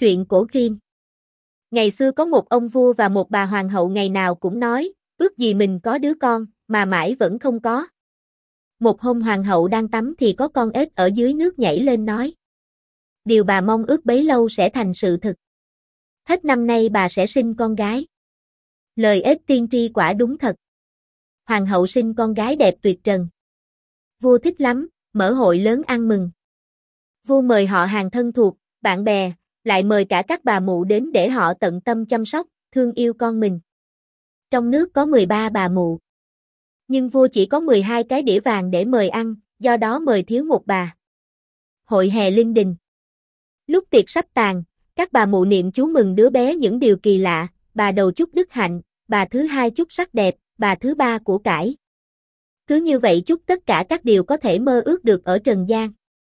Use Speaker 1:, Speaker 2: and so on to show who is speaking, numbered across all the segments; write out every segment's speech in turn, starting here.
Speaker 1: Truyện cổ Grimm. Ngày xưa có một ông vua và một bà hoàng hậu ngày nào cũng nói, ước gì mình có đứa con, mà mãi vẫn không có. Một hôm hoàng hậu đang tắm thì có con ếch ở dưới nước nhảy lên nói. Điều bà mong ước bấy lâu sẽ thành sự thực. Hết năm nay bà sẽ sinh con gái. Lời ếch tiên tri quả đúng thật. Hoàng hậu sinh con gái đẹp tuyệt trần. Vua thích lắm, mở hội lớn ăn mừng. Vua mời họ hàng thân thuộc, bạn bè, lại mời cả các bà mụ đến để họ tận tâm chăm sóc, thương yêu con mình. Trong nước có 13 bà mụ. Nhưng vua chỉ có 12 cái đĩa vàng để mời ăn, do đó mời thiếu một bà. Hội hè linh đình. Lúc tiệc sắp tàn, các bà mụ niệm chú mừng đứa bé những điều kỳ lạ, bà đầu chúc đức hạnh, bà thứ hai chúc sắc đẹp, bà thứ ba của cải. Cứ như vậy chúc tất cả các điều có thể mơ ước được ở trần gian.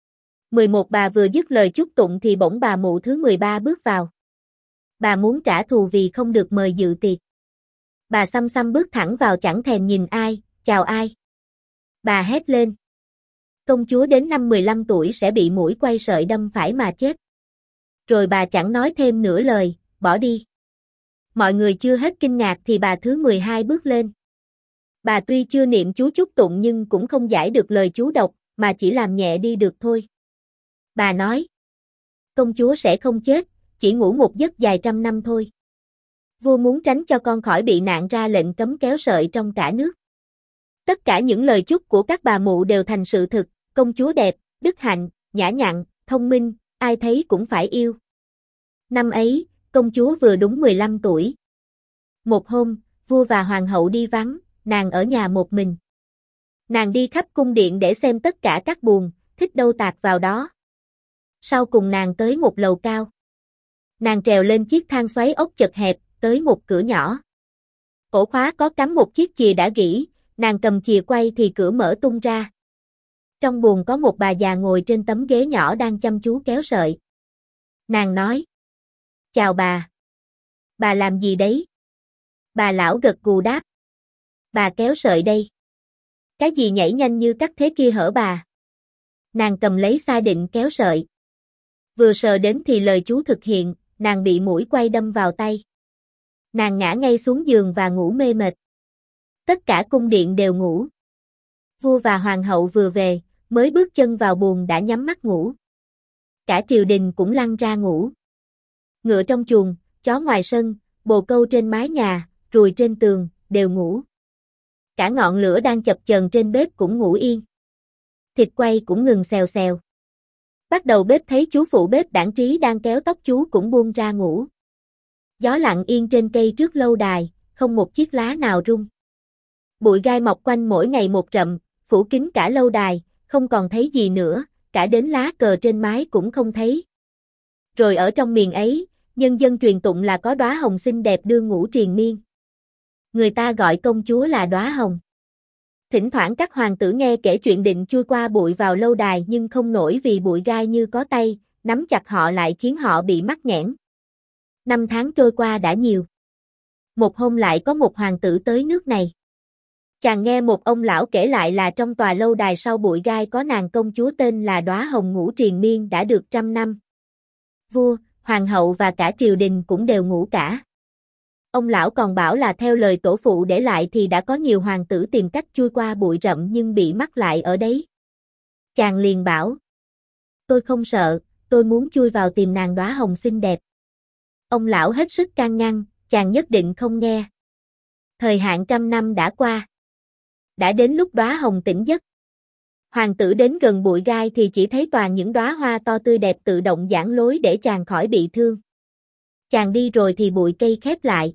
Speaker 1: 11 bà vừa dứt lời chúc tụng thì bỗng bà mụ thứ 13 bước vào. Bà muốn trả thù vì không được mời dự tiệc. Bà xăm xăm bước thẳng vào chẳng thèm nhìn ai, chào ai. Bà hét lên. Công chúa đến năm 15 tuổi sẽ bị muỗi quay sợi đâm phải mà chết. Rồi bà chẳng nói thêm nửa lời, bỏ đi. Mọi người chưa hết kinh ngạc thì bà thứ 12 bước lên. Bà tuy chưa niệm chú chúc tụng nhưng cũng không giải được lời chú độc, mà chỉ làm nhẹ đi được thôi. Bà nói. Công chúa sẽ không chết, chỉ ngủ một giấc dài trăm năm thôi. Vua muốn tránh cho con khỏi bị nạn ra lệnh cấm kéo sợi trong cả nước. Tất cả những lời chúc của các bà mụ đều thành sự thực, công chúa đẹp, đức hạnh, nhã nhặn, thông minh, ai thấy cũng phải yêu. Năm ấy, công chúa vừa đúng 15 tuổi. Một hôm, vua và hoàng hậu đi vắng, nàng ở nhà một mình. Nàng đi khắp cung điện để xem tất cả các buồng, thích đâu tạt vào đó. Sau cùng nàng tới một lầu cao. Nàng trèo lên chiếc thang xoáy ốc chật hẹp, tới một cửa nhỏ. Ổ khóa có cắm một chiếc chìa đã gỉ, nàng cầm chìa quay thì cửa mở tung ra. Trong buồng có một bà già ngồi trên tấm ghế nhỏ đang chăm chú kéo sợi. Nàng nói. Chào bà. Bà làm gì đấy? Bà lão gật gù đáp. Bà kéo sợi đây. Cái gì nhảy nhanh như cắt thế kia hở bà? Nàng cầm lấy xa định kéo sợi. Vừa sờ đến thì lời chú thực hiện, nàng bị muỗi quay đâm vào tay. Nàng ngã ngay xuống giường và ngủ mê mệt. Tất cả cung điện đều ngủ. Vua và hoàng hậu vừa về, mới bước chân vào buồng đã nhắm mắt ngủ. Cả triều đình cũng lăn ra ngủ. Ngựa trong chuồng, chó ngoài sân, bồ câu trên mái nhà, ruồi trên tường, đều ngủ. Cả ngọn lửa đang chập chờn trên bếp cũng ngủ yên. Thịt quay cũng ngừng xèo xèo. Bắt đầu bếp thấy chú phụ bếp Đảng Trí đang kéo tóc chú cũng buông ra ngủ. Gió lặng yên trên cây trước lâu đài, không một chiếc lá nào rung. Bụi gai mọc quanh mỗi ngày một rậm, phủ kín cả lâu đài, không còn thấy gì nữa, cả đến lá cờ trên mái cũng không thấy. Rồi ở trong miền ấy, nhân dân truyền tụng là có đóa hồng xinh đẹp đương ngủ triền miên. Người ta gọi công chúa là đóa hồng. Thỉnh thoảng các hoàng tử nghe kể chuyện định chui qua bụi vào lâu đài nhưng không nổi vì bụi gai như có tay, nắm chặt họ lại khiến họ bị mắc nghẽn. Năm tháng trôi qua đã nhiều. Một hôm lại có một hoàng tử tới nước này. Chàng nghe một ông lão kể lại là trong tòa lâu đài sau bụi gai có nàng công chúa tên là đóa hồng ngủ triền miên đã được 100 năm. Vua, hoàng hậu và cả triều đình cũng đều ngủ cả. Ông lão còn bảo là theo lời tổ phụ để lại thì đã có nhiều hoàng tử tìm cách chui qua bụi rậm nhưng bị mắc lại ở đấy. Chàng liền bảo. Tôi không sợ, tôi muốn chui vào tìm nàng đóa hồng xinh đẹp. Ông lão hết sức can ngăn, chàng nhất định không nghe. Thời hạn 100 năm đã qua. Đã đến lúc đóa hồng tỉnh giấc. Hoàng tử đến gần bụi gai thì chỉ thấy toàn những đóa hoa to tươi đẹp tự động giãn lối để chàng khỏi bị thương. Chàng đi rồi thì bụi cây khép lại.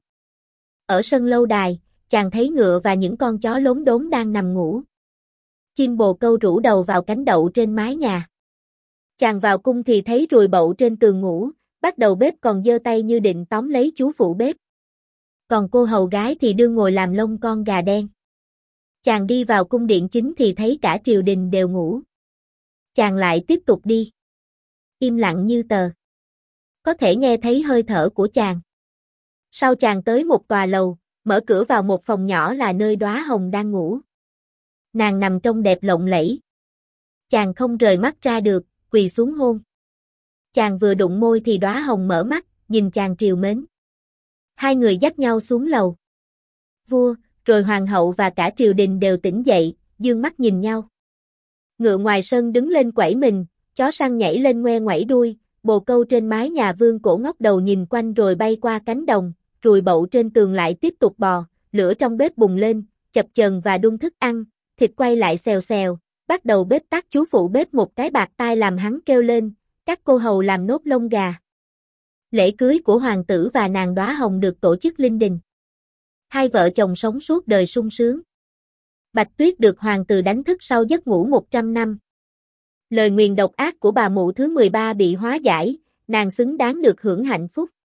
Speaker 1: Ở sân lâu đài, chàng thấy ngựa và những con chó lốm đốm đang nằm ngủ. Chim bồ câu rũ đầu vào cánh đậu trên mái nhà. Chàng vào cung thì thấy ruồi bậu trên tường ngủ, bắt đầu bếp còn giơ tay như định tóm lấy chú phụ bếp. Còn cô hầu gái thì đương ngồi làm lông con gà đen. Chàng đi vào cung điện chính thì thấy cả triều đình đều ngủ. Chàng lại tiếp tục đi. Im lặng như tờ. Có thể nghe thấy hơi thở của chàng. Sau chàng tới một tòa lầu, mở cửa vào một phòng nhỏ là nơi đóa hồng đang ngủ. Nàng nằm trông đẹp lộng lẫy. Chàng không rời mắt ra được, quỳ xuống hôn. Chàng vừa đụng môi thì đóa hồng mở mắt, nhìn chàng trìu mến. Hai người dắt nhau xuống lầu. Vua, rồi hoàng hậu và cả triều đình đều tỉnh dậy, dương mắt nhìn nhau. Ngựa ngoài sân đứng lên quẩy mình, chó săn nhảy lên ngoe ngoẩy đuôi, bồ câu trên mái nhà vương cổ ngóc đầu nhìn quanh rồi bay qua cánh đồng, ruồi bậu trên tường lại tiếp tục bò, lửa trong bếp bùng lên, chập chờn và đun thức ăn, thịt quay lại xèo xèo, bắt đầu bếp tắt chú phụ bếp một cái bạc tai làm hắn kêu lên, các cô hầu làm nốt lông gà. Lễ cưới của hoàng tử và nàng đóa hồng được tổ chức linh đình. Hai vợ chồng sống suốt đời sung sướng. Bạch Tuyết được hoàng tử đánh thức sau giấc ngủ 100 năm. Lời nguyền độc ác của bà mụ thứ 13 bị hóa giải, nàng xứng đáng được hưởng hạnh phúc.